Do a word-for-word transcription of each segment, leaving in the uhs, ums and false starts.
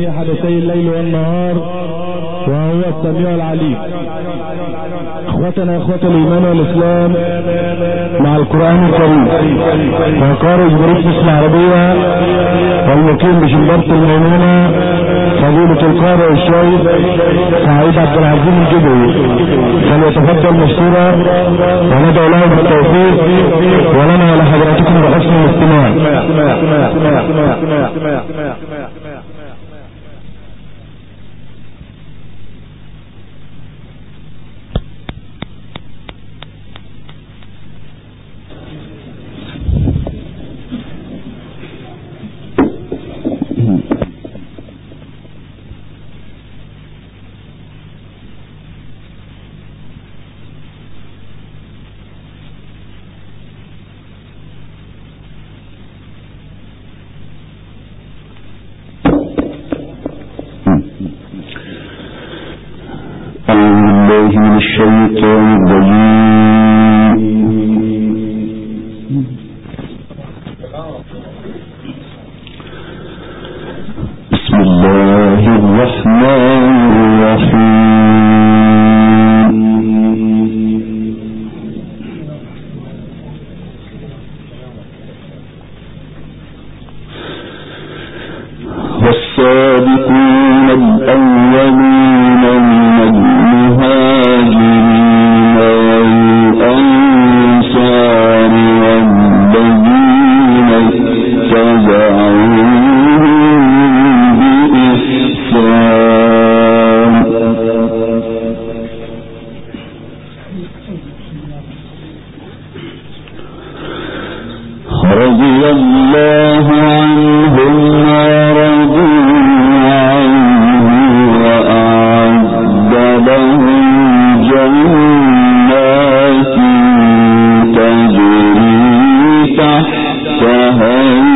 حدثي الليل والنهار وهو السميع العليم. اخوتنا اخوة الايمان والاسلام مع القرآن الكريم وقارئ بريد العربية والمقيم بشبابة الميمونة فضيلة القارئ الشيخ سعيد عبد العزيز الجبري فليتفضل مشكورا وندعو له بالتوفيق ولنا ولحضراتكم بحسن الاستماع. الشيطان الرجيم. بسم الله الرحمن الرحيم. والسابقون الأولون من المهاجرين والأنصار والذين اتبعوهم بإحسان رضي الله عنهم ورضوا عنه وأعد لهم جنات تجري تحتها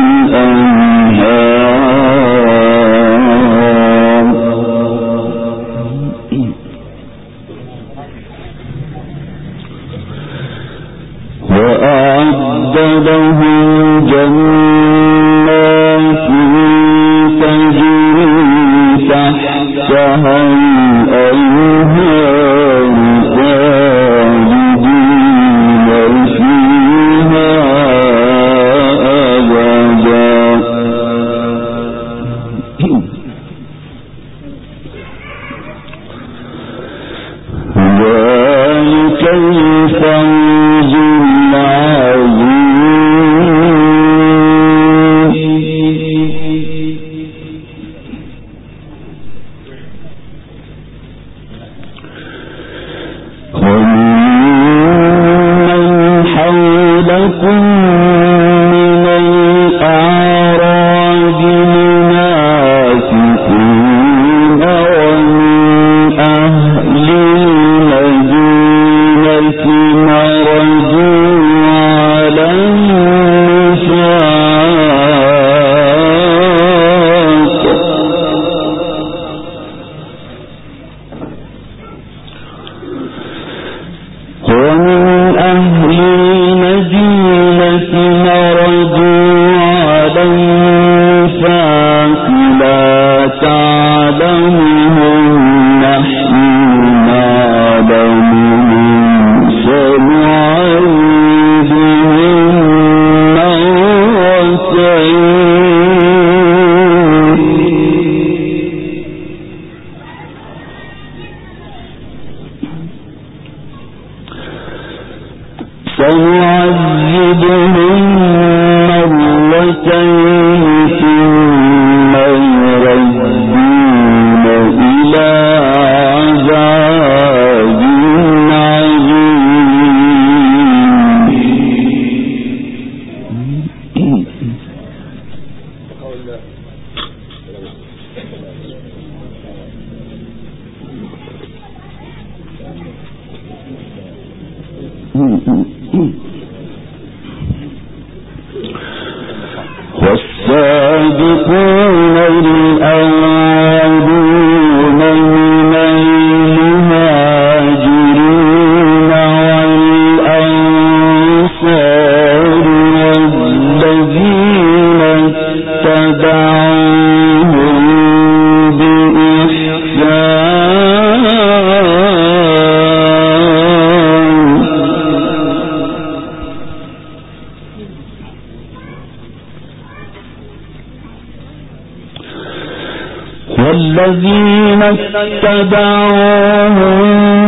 الأنهار وأعد لهم جنات تجري تحتها الأنهار خالدين فيها أبدا ذلك الفوز سنعذبهم مرتين ثم يردون والذين اتبعوهم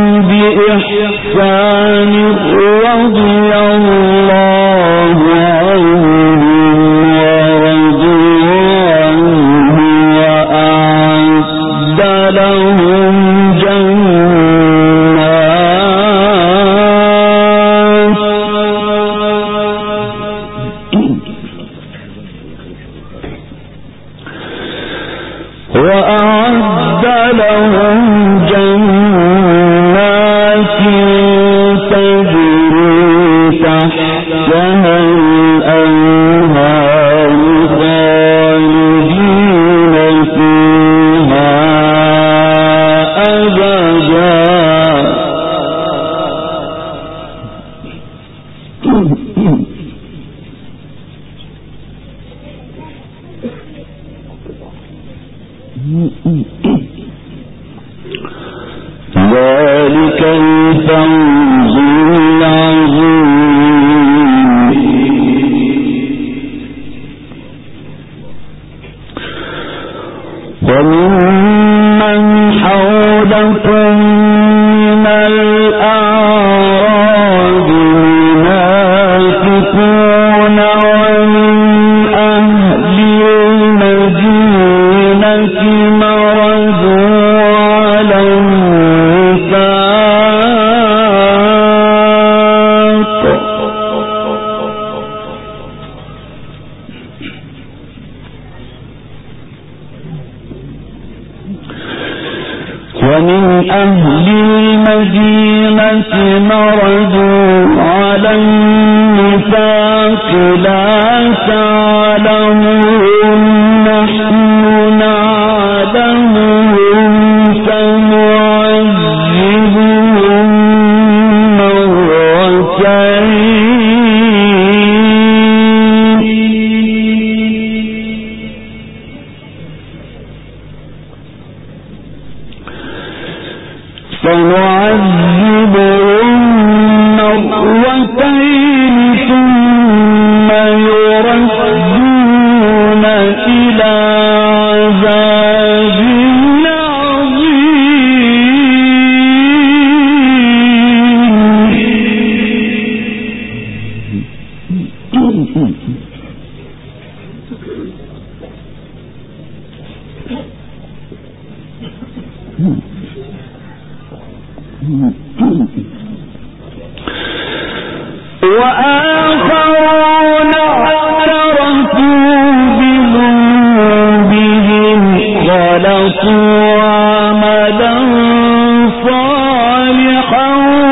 بإحسان رضي الله عنهم ورضوا عنه وأعد لهم جنات وأعد لهم جنات تجري تحتها الأنهار خالدين فيها أبدا ذلك الفوز العظيم. وممن حولكم من الأعراب منافقون ومن أهل المدينة مرضوا على النفاق ومن أهل المدينة مرضوا على النفاق لا تعلمهم نحن نعلمهم سنعذبهم مرتين ثم يردون إلى عذاب وآخرون اعترفوا بذنوبهم خلقوا عملا صالحا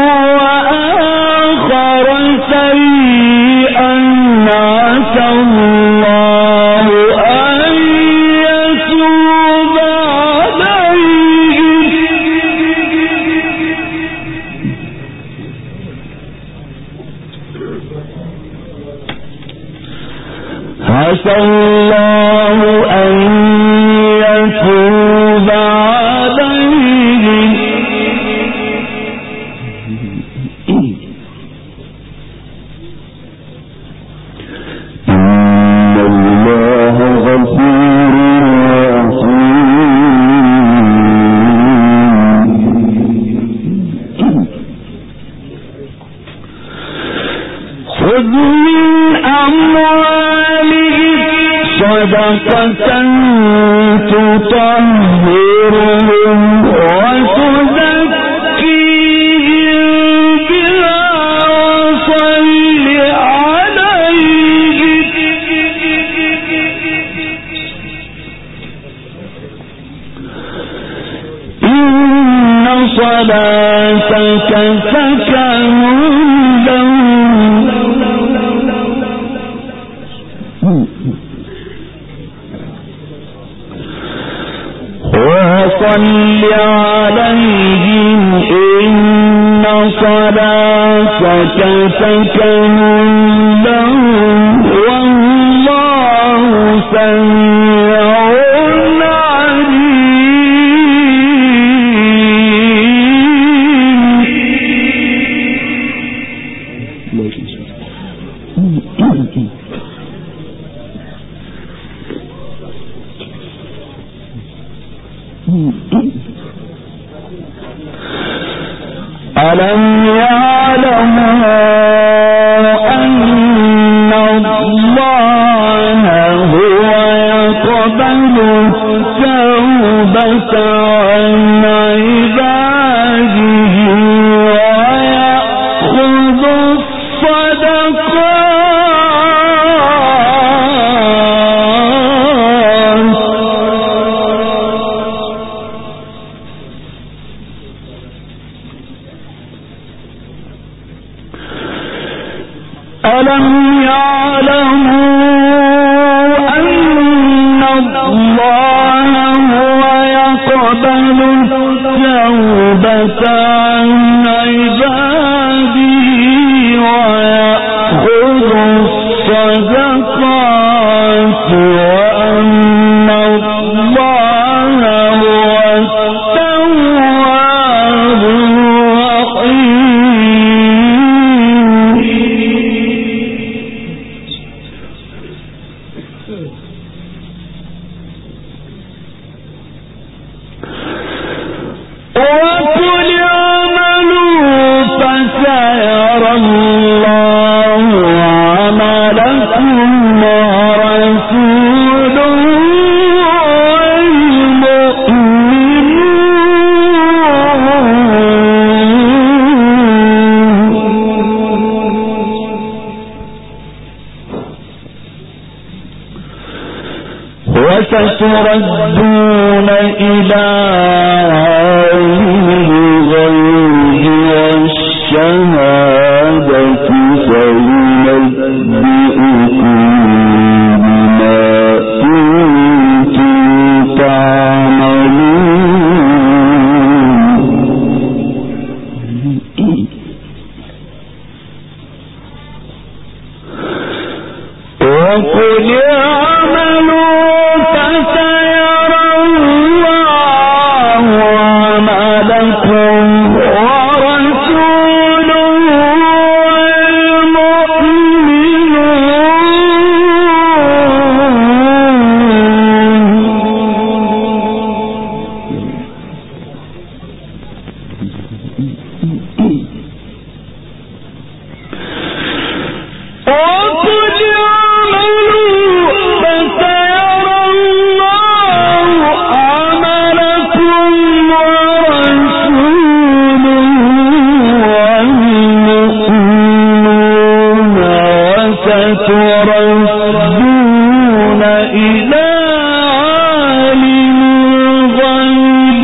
وآخر سيئا عسى الله أن يتوب عليهم عسى الله أن يتوب عليهم إن الله غفور رحيم. خذ من أموالهم صدقة تطهرهم وتزكيهم بها وصل عليهم إن صلاتك سكن لهم وصل عليهم إن صلاتك سكن لهم والله سميع عليم. ألم يعلموا أن الله هو يقبل التوبة عن عباده ويأخذ الصدقات ألم يعلموا أن الله هو يقبل التوبة عن عباده ويأخذ الصدقات وأن الله هو التواب وستردون إلى عالم الغيب والشهادة فينبئكم بما كنتم تعملون وقل تردون إلى عالم الغيب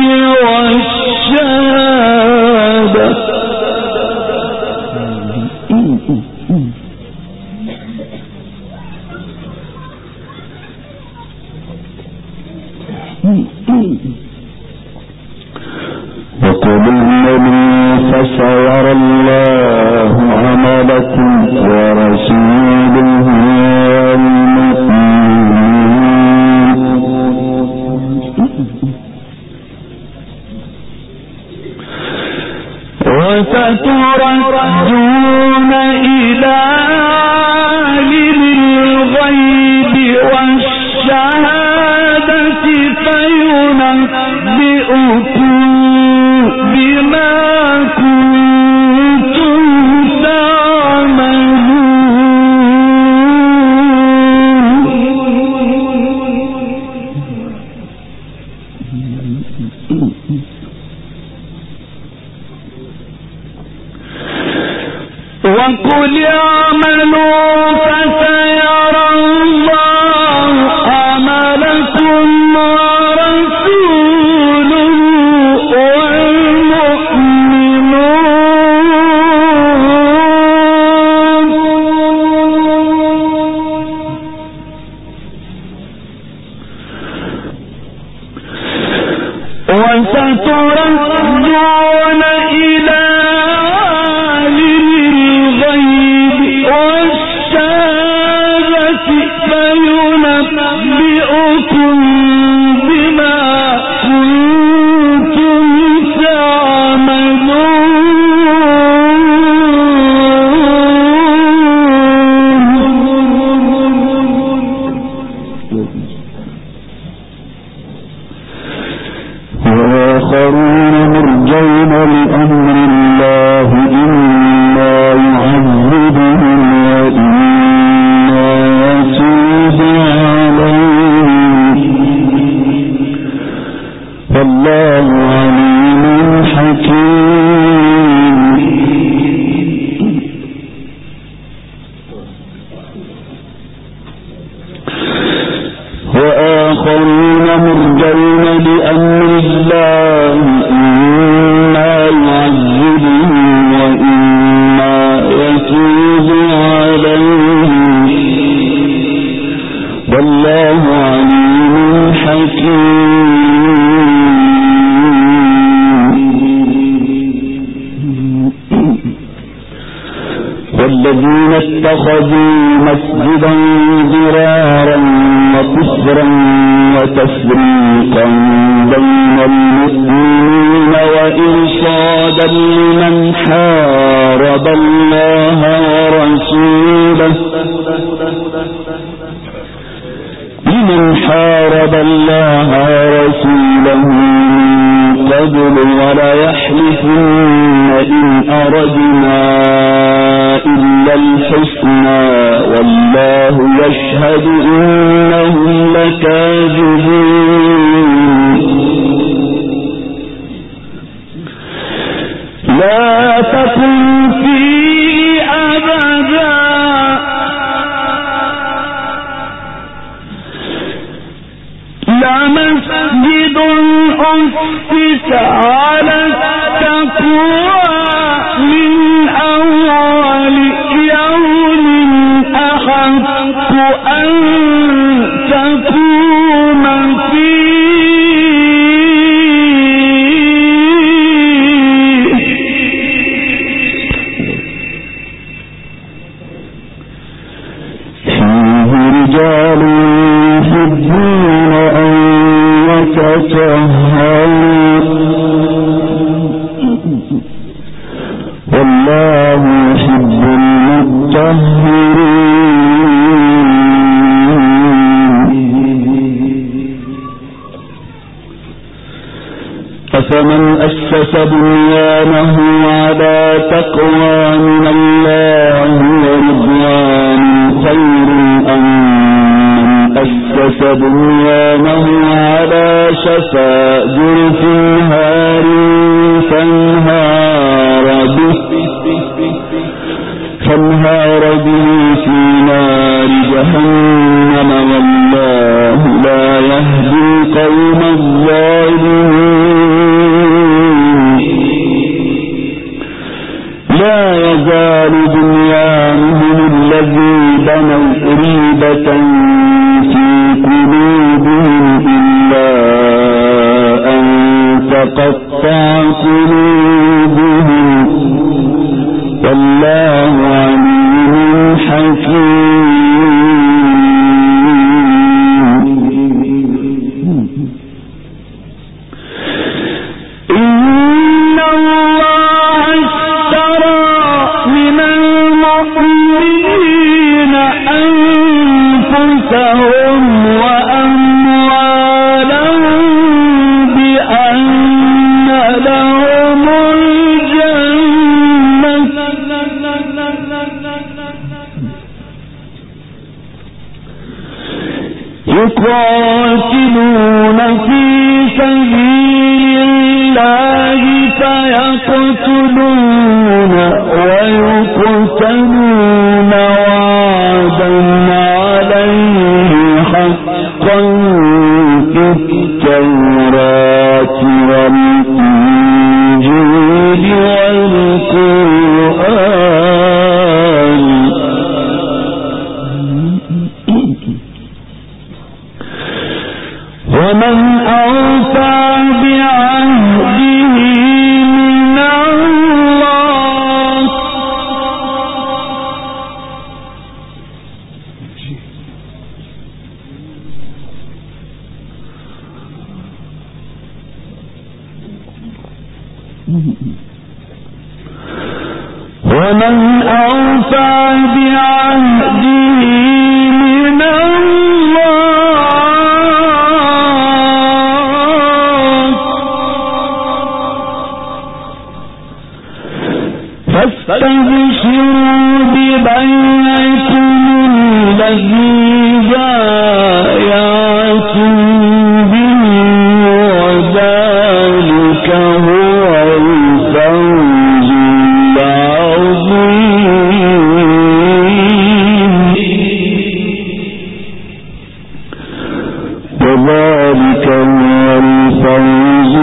والشهادة وقل اعملوا فسيرى الله عملكم ورسوله وستردون إلى عالم الغيب والشهادة فينبئكم بما كنتم تعملون وقل اعملوا فسيرى الله عملكم ورسوله والمؤمنون وستردون إلى فينبئكم بما كنتم تعملون وآخرون مرجون لأمر الله إما يعذبهم وإما يتوب عليهم والله عليم حكيم. وآخرون مرجون لأمر الله إما يعذبهم وإما يتوب عليهم والله عليم حكيم. والذين اتخذوا مسجدا ضرارا وكفرا وتفريقا بين المؤمنين وإرصادا لمن حارب الله ورسوله لمن حارب الله ورسوله من قبل ولا يحلفن إن أردنا إلا الحسنى والله يشهد إنهم لكاذبون. لا تقم فيه أبدا لمسجد أسس على التقوى من أول يوم أحق أن تقوم فيه فيه رجال يحبون أن يتطهروا والله يحب المطهرين. أفمن أسس بنيانه على تقوى من الله ورضوان خير أم من أسس بنيانه على شفا جرف هار فانهار به فانهار به في نار جهنم والله لا يهدي القوم الظالمين. لا يزال بنيانهم الذي بنوا ريبة في قلوبهم إلا أن تقطع قلوبهم والله عليم حكيم. إن الله اشترى من المؤمنين أنفسهم وأموالهم بأن لهم يقاتلون في سبيل الله فيقتلون ويقتلون وعدا عليه حقا في التوراة والإنجيل والقرآن. ومن أوفى بعهده من الله ومن أوفى بعهده من الله فاستبشروا ببيعكم الذي بايعتم به وذلك هو الفوز العظيم وذلك هو الفوز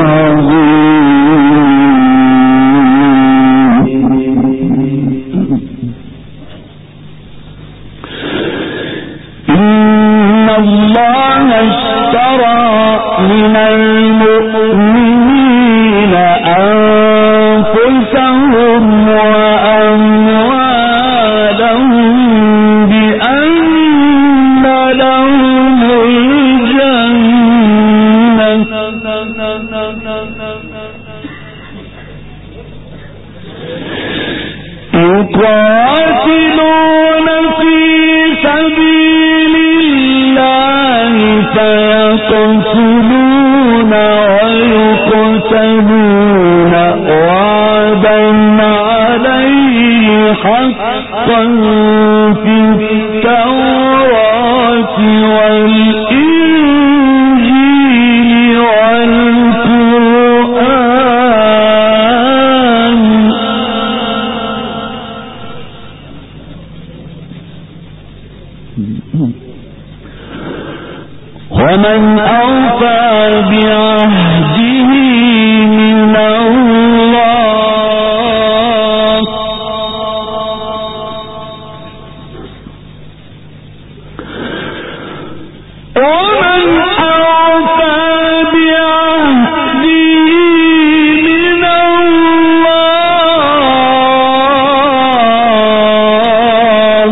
يقاتلون في سبيل الله فيقتلون ويقتلون وعدا عليه حقا في التوراة والإنجيل والقرآن ومن أوفى بعهده من الله ومن أوفى بعهده من الله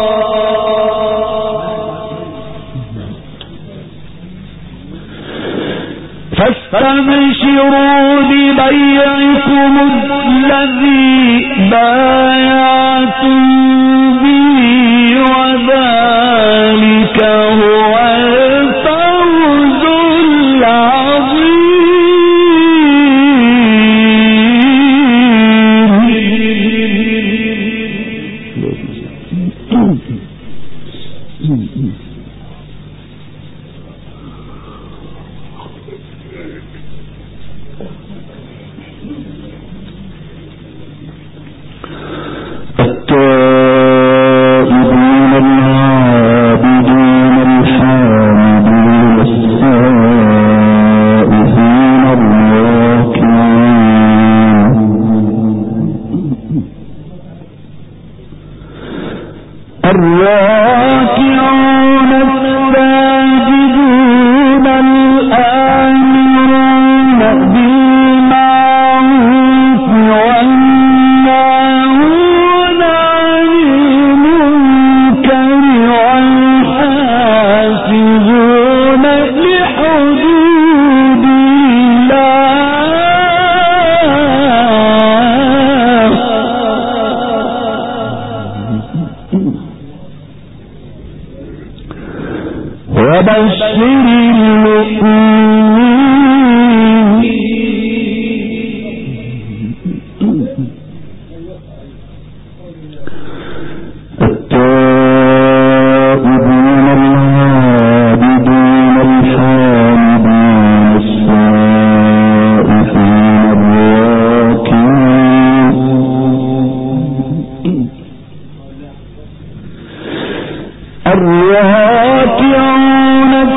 فاستبشروا ببيعكم الذي بايعتم به وذلك هو الفوز العظيم. الراكعون الساجدون الآمرون بالمعروف والناهون عن المنكر والحافظون لحدود وبشر المؤمنين التائبين العابدين الحامدين السائحين الراكعين الراكعون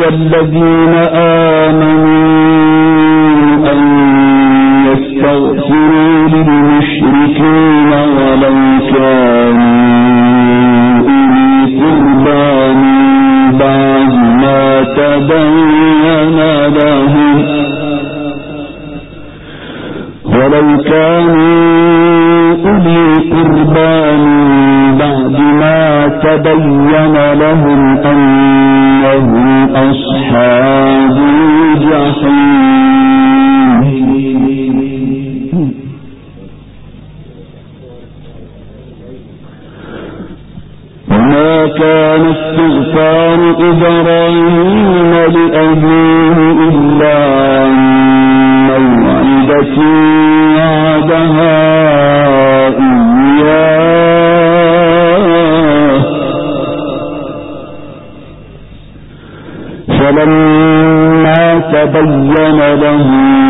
الذين آمنوا أن يستغفروا للمشركين ولو كانوا أولي قربى بعد ما تبين لهم ولو كانوا أولي قربى بعد ما تبين لهم أنهم أصحاب الجحيم وما كان استغفار إبراهيم لأبيه إلا عن موعدة وعدها إياه فلما تبين له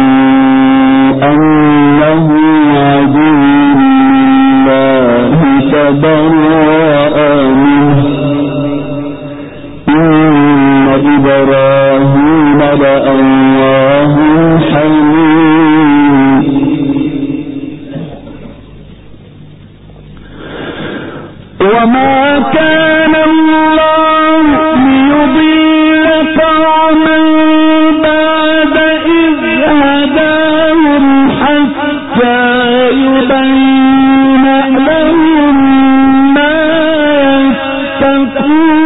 أنه عدو لله تبرأ منه إن إبراهيم لأواه حليم وما كان الله ليضل قوما بعد إذ هداهم حتى يبين لهم ما يتقون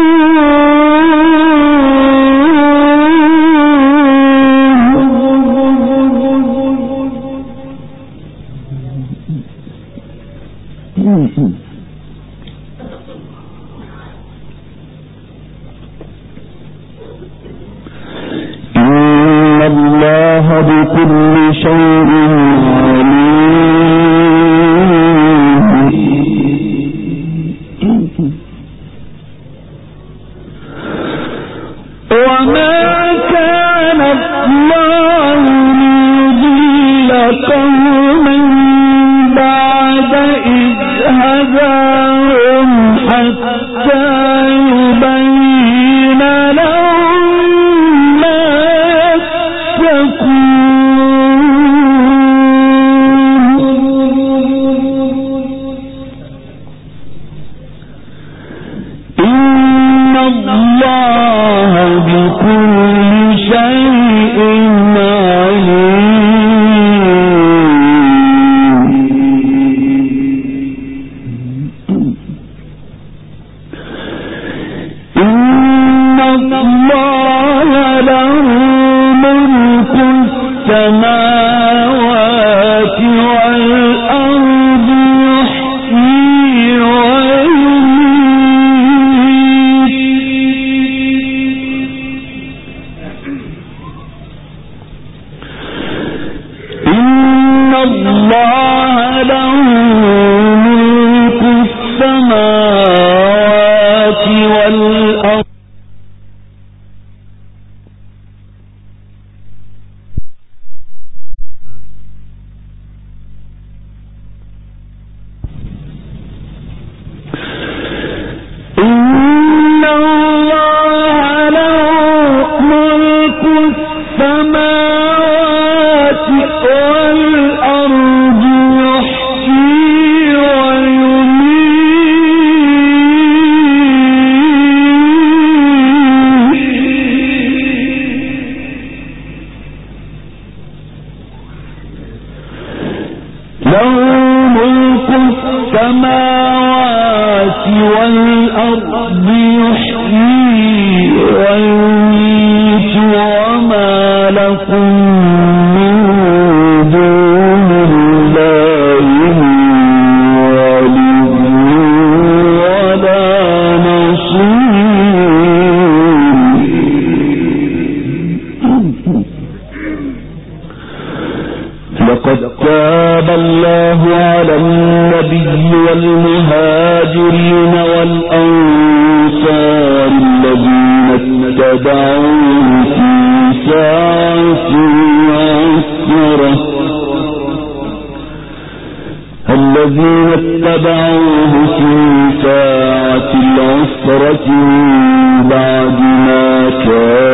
إن الله بكل شيء عليم وما كان الله ليضل قوما بعد إذ هداهم حتى يبين لهم ما يتقون إن الله بكل شيء عليم إن الله له ملك السماوات والأرض يحيي ويميت إن الله له ملك السماوات والأرض إن الله له ملك السماوات والأرض يحيي ويميت له ملك السماوات والأرض يحيي ويميت وما لكم من دون الله من ولي ولا نصير لقد تاب الله على النبي والمهاجرين والأنصار الذين اتبعوه في ساعة العسرة الذين اتبعوه في ساعة العسرة بعد ما كان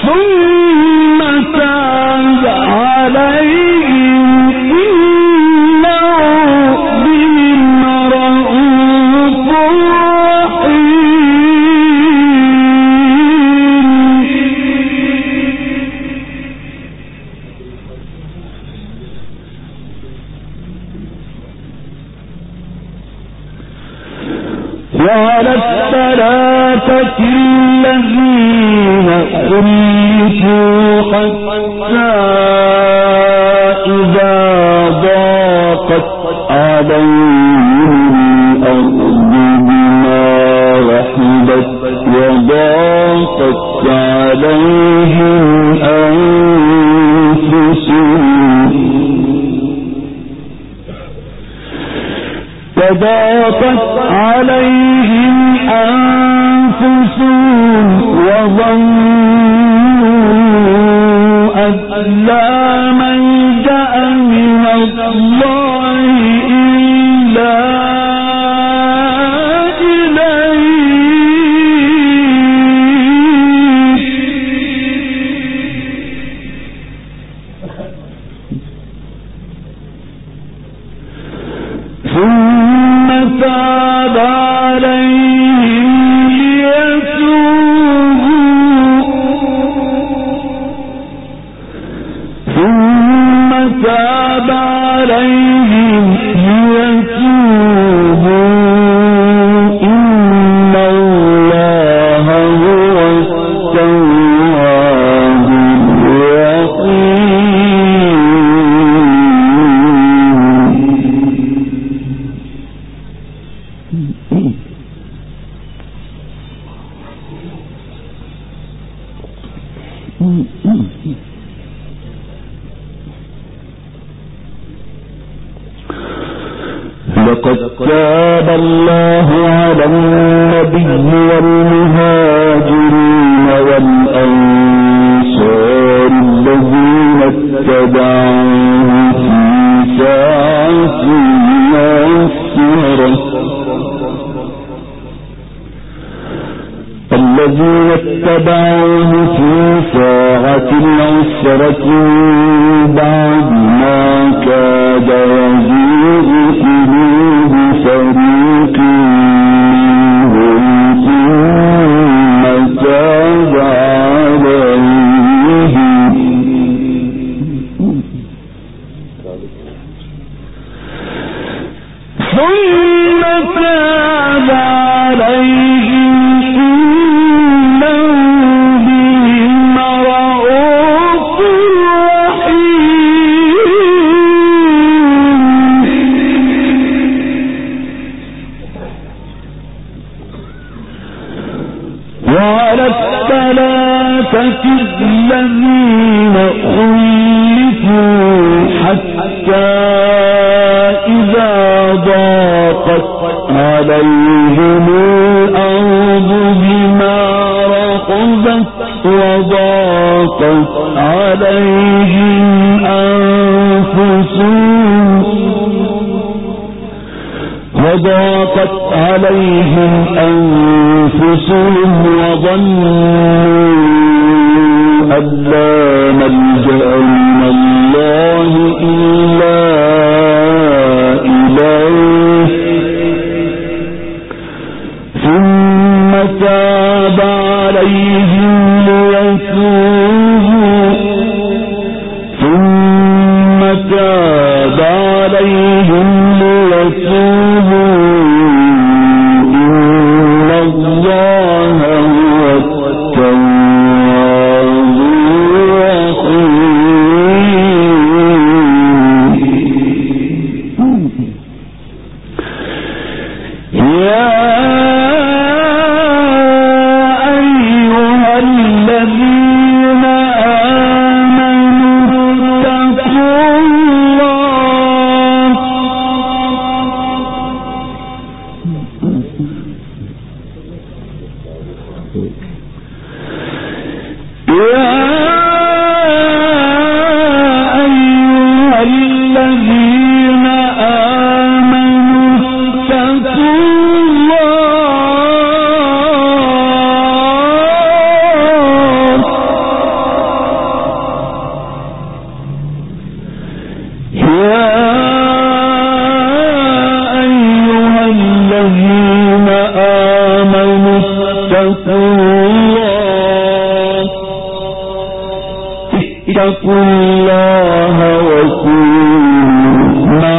ثم تاب عليهم إنه بهم رءوف وعلى الثلاثة الذين خلفوا حتى إذا ضاقت عليهم الأرض بما رحبت وضاقت عليهم أنفسهم وضاقت عليهم أنفسهم وظنوا أن لا ملجأ من الله إلا إليه ثم تاب عليهم ليتوبوا ثم تاب عليهم ليتوبوا إن الله هو التواب الرحيم. لقد تاب الله على النبي والمهاجرين والأنصار الذين اتبعوه في ساعة العسرة الذين اتبعوه في ساعة العسرة بعد ما كاد يزيغ قلوب فريق منهم ثم تاب عليهم ثم تاب عليهم الذين خلفوا حتى إذا ضاقت عليهم الأرض بما رحبت وضاقت عليهم أنفسهم وضاقت عليهم أنفسهم وظنوا أن لا ملجأ من الله إلا إليه ثم تاب عليهم ليتوبوا ثم تاب عليهم ليتوبوا إن الله هو التواب الرحيم. يا أيها الذين آمنوا اتقوا الله يا أيها الذين آمنوا اتقوا الله اتقوا الله وكونوا مع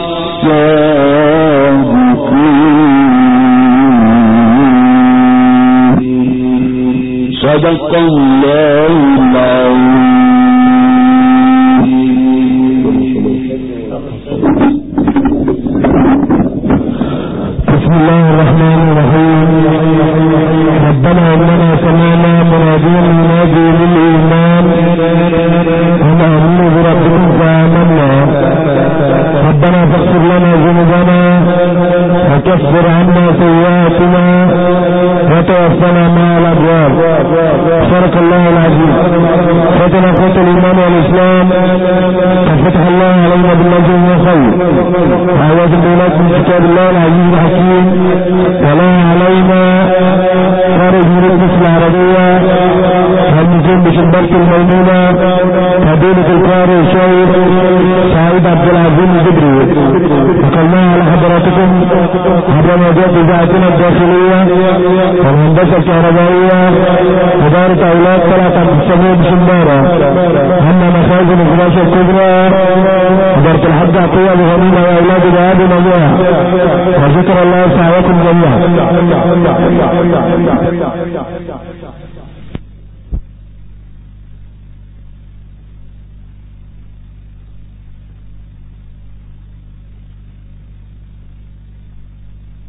الصادقين. صدق الله العظيم. بسم الله الرحمن الرحيم. ربنا إننا سمعنا مناديا ينادي للإيمان أن آمنوا بربكم فآمنا. ربنا فاغفر لنا ذنوبنا وكفر عنا سيئاتنا وتوفنا مع الأبرار. صدق الله العظيم. فتنا قوة الإيمان والإسلام ففتح الله علينا بالنجم والخير. أعوذ بالله من كتاب الله العزيز الحكيم. ولا علينا خارج من القسم العربية هنزل بشبكة الميمونة فضيلة القارئ الشيخ سعيد عبد العزيز الجبري. وقلنا على حضراتكم عبر موجات إذاعتنا الداخلية والهندسة الكهربائية إدارة أولاد طلعت عبد السميع بشمبارة أن مخازن الفراشة الكبرى إدارة الحج عطية بغنيمة وأولاد بهذه نجاح وذكر الله سعيكم جميعا.